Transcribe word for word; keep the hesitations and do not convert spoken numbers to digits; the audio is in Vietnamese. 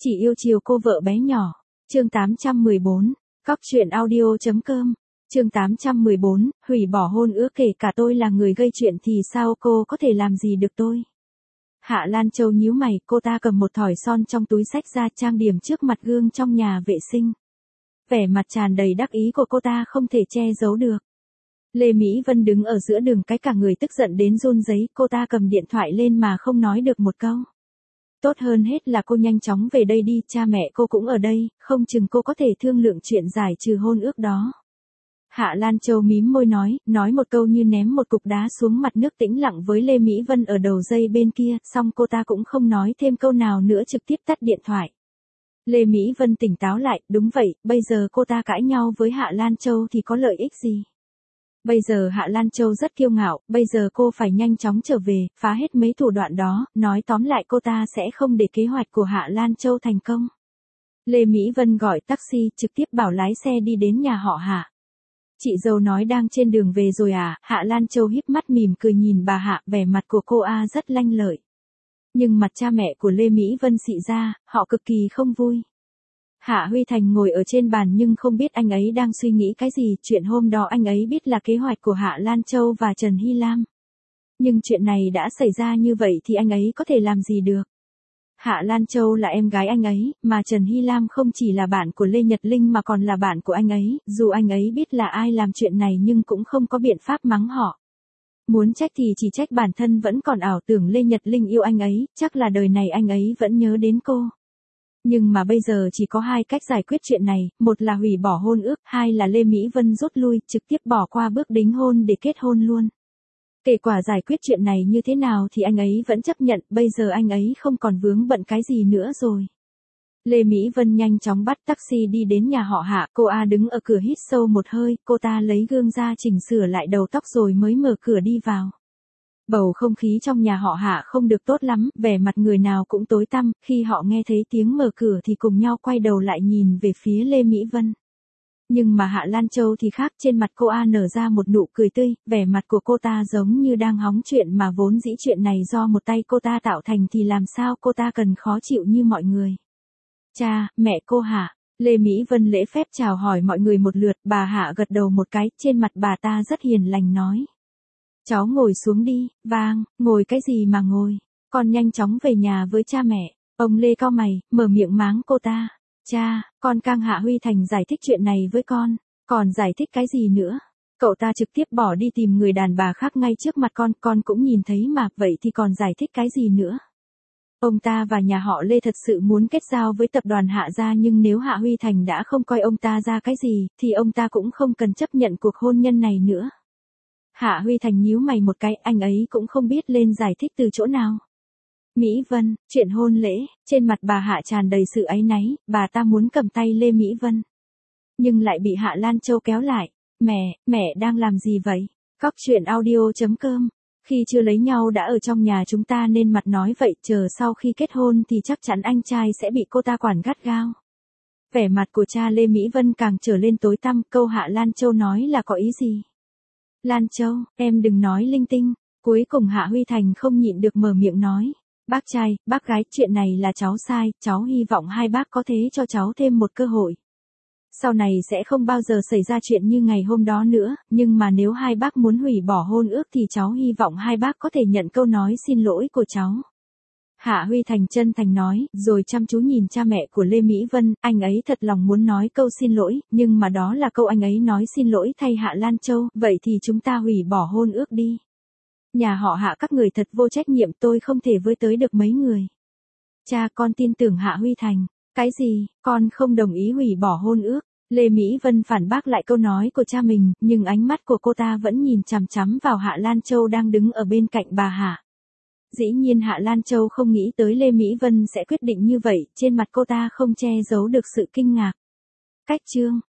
Chỉ yêu chiều cô vợ bé nhỏ. Chương tám trăm mười bốn. Cóc truyện audio.com. Chương tám trăm mười bốn. Hủy bỏ hôn ước, kể cả tôi là người gây chuyện thì sao cô có thể làm gì được tôi? Hạ Lan Châu nhíu mày, cô ta cầm một thỏi son trong túi xách ra trang điểm trước mặt gương trong nhà vệ sinh. Vẻ mặt tràn đầy đắc ý của cô ta không thể che giấu được. Lê Mỹ Vân đứng ở giữa đường cái, cả người tức giận đến run rẩy, cô ta cầm điện thoại lên mà không nói được một câu. Tốt hơn hết là cô nhanh chóng về đây đi, cha mẹ cô cũng ở đây, không chừng cô có thể thương lượng chuyện giải trừ hôn ước đó. Hạ Lan Châu mím môi nói, nói một câu như ném một cục đá xuống mặt nước, tĩnh lặng với Lê Mỹ Vân ở đầu dây bên kia, xong cô ta cũng không nói thêm câu nào nữa, trực tiếp tắt điện thoại. Lê Mỹ Vân tỉnh táo lại, đúng vậy, bây giờ cô ta cãi nhau với Hạ Lan Châu thì có lợi ích gì? Bây giờ Hạ Lan Châu rất kiêu ngạo, bây giờ cô phải nhanh chóng trở về, phá hết mấy thủ đoạn đó, nói tóm lại cô ta sẽ không để kế hoạch của Hạ Lan Châu thành công. Lê Mỹ Vân gọi taxi, trực tiếp bảo lái xe đi đến nhà họ Hạ. Chị dâu nói đang trên đường về rồi à? Hạ Lan Châu híp mắt mỉm cười nhìn bà Hạ, vẻ mặt của cô A rất lanh lợi. Nhưng mặt cha mẹ của Lê Mỹ Vân xị ra, họ cực kỳ không vui. Hạ Huy Thành ngồi ở trên bàn nhưng không biết anh ấy đang suy nghĩ cái gì, chuyện hôm đó anh ấy biết là kế hoạch của Hạ Lan Châu và Trần Hy Lam. Nhưng chuyện này đã xảy ra như vậy thì anh ấy có thể làm gì được. Hạ Lan Châu là em gái anh ấy, mà Trần Hy Lam không chỉ là bạn của Lê Nhật Linh mà còn là bạn của anh ấy, dù anh ấy biết là ai làm chuyện này nhưng cũng không có biện pháp mắng họ. Muốn trách thì chỉ trách bản thân vẫn còn ảo tưởng Lê Nhật Linh yêu anh ấy, chắc là đời này anh ấy vẫn nhớ đến cô. Nhưng mà bây giờ chỉ có hai cách giải quyết chuyện này, một là hủy bỏ hôn ước, hai là Lê Mỹ Vân rút lui, trực tiếp bỏ qua bước đính hôn để kết hôn luôn. Kể quả giải quyết chuyện này như thế nào thì anh ấy vẫn chấp nhận, bây giờ anh ấy không còn vướng bận cái gì nữa rồi. Lê Mỹ Vân nhanh chóng bắt taxi đi đến nhà họ Hạ, cô A đứng ở cửa hít sâu một hơi, cô ta lấy gương ra chỉnh sửa lại đầu tóc rồi mới mở cửa đi vào. Bầu không khí trong nhà họ Hạ không được tốt lắm, vẻ mặt người nào cũng tối tăm, khi họ nghe thấy tiếng mở cửa thì cùng nhau quay đầu lại nhìn về phía Lê Mỹ Vân. Nhưng mà Hạ Lan Châu thì khác, trên mặt cô A nở ra một nụ cười tươi, vẻ mặt của cô ta giống như đang hóng chuyện mà vốn dĩ chuyện này do một tay cô ta tạo thành thì làm sao cô ta cần khó chịu như mọi người. Cha, mẹ cô Hạ. Lê Mỹ Vân lễ phép chào hỏi mọi người một lượt, bà Hạ gật đầu một cái, trên mặt bà ta rất hiền lành nói. Cháu ngồi xuống đi. Vang, ngồi cái gì mà ngồi, con nhanh chóng về nhà với cha mẹ. Ông Lê cau mày, mở miệng mắng cô ta. Cha, con cang Hạ Huy Thành giải thích chuyện này với con, còn giải thích cái gì nữa? Cậu ta trực tiếp bỏ đi tìm người đàn bà khác ngay trước mặt con, con cũng nhìn thấy mà, vậy thì còn giải thích cái gì nữa? Ông ta và nhà họ Lê thật sự muốn kết giao với tập đoàn Hạ gia, nhưng nếu Hạ Huy Thành đã không coi ông ta ra cái gì, thì ông ta cũng không cần chấp nhận cuộc hôn nhân này nữa. Hạ Huy Thành nhíu mày một cái, anh ấy cũng không biết lên giải thích từ chỗ nào. Mỹ Vân, chuyện hôn lễ, trên mặt bà Hạ tràn đầy sự áy náy, bà ta muốn cầm tay Lê Mỹ Vân. Nhưng lại bị Hạ Lan Châu kéo lại. Mẹ, mẹ đang làm gì vậy? Cóc truyện audio.com. Khi chưa lấy nhau đã ở trong nhà chúng ta nên mặt nói vậy, chờ sau khi kết hôn thì chắc chắn anh trai sẽ bị cô ta quản gắt gao. Vẻ mặt của cha Lê Mỹ Vân càng trở lên tối tăm, câu Hạ Lan Châu nói là có ý gì? Lan Châu, em đừng nói linh tinh. Cuối cùng Hạ Huy Thành không nhịn được mở miệng nói. Bác trai, bác gái, chuyện này là cháu sai, cháu hy vọng hai bác có thế cho cháu thêm một cơ hội. Sau này sẽ không bao giờ xảy ra chuyện như ngày hôm đó nữa, nhưng mà nếu hai bác muốn hủy bỏ hôn ước thì cháu hy vọng hai bác có thể nhận câu nói xin lỗi của cháu. Hạ Huy Thành chân thành nói, rồi chăm chú nhìn cha mẹ của Lê Mỹ Vân, anh ấy thật lòng muốn nói câu xin lỗi, nhưng mà đó là câu anh ấy nói xin lỗi thay Hạ Lan Châu, vậy thì chúng ta hủy bỏ hôn ước đi. Nhà họ Hạ các người thật vô trách nhiệm, tôi không thể với tới được mấy người. Cha, con tin tưởng Hạ Huy Thành. Cái gì, con không đồng ý hủy bỏ hôn ước. Lê Mỹ Vân phản bác lại câu nói của cha mình, nhưng ánh mắt của cô ta vẫn nhìn chằm chằm vào Hạ Lan Châu đang đứng ở bên cạnh bà Hạ. Dĩ nhiên Hạ Lan Châu không nghĩ tới Lê Mỹ Vân sẽ quyết định như vậy, trên mặt cô ta không che giấu được sự kinh ngạc. Cách chương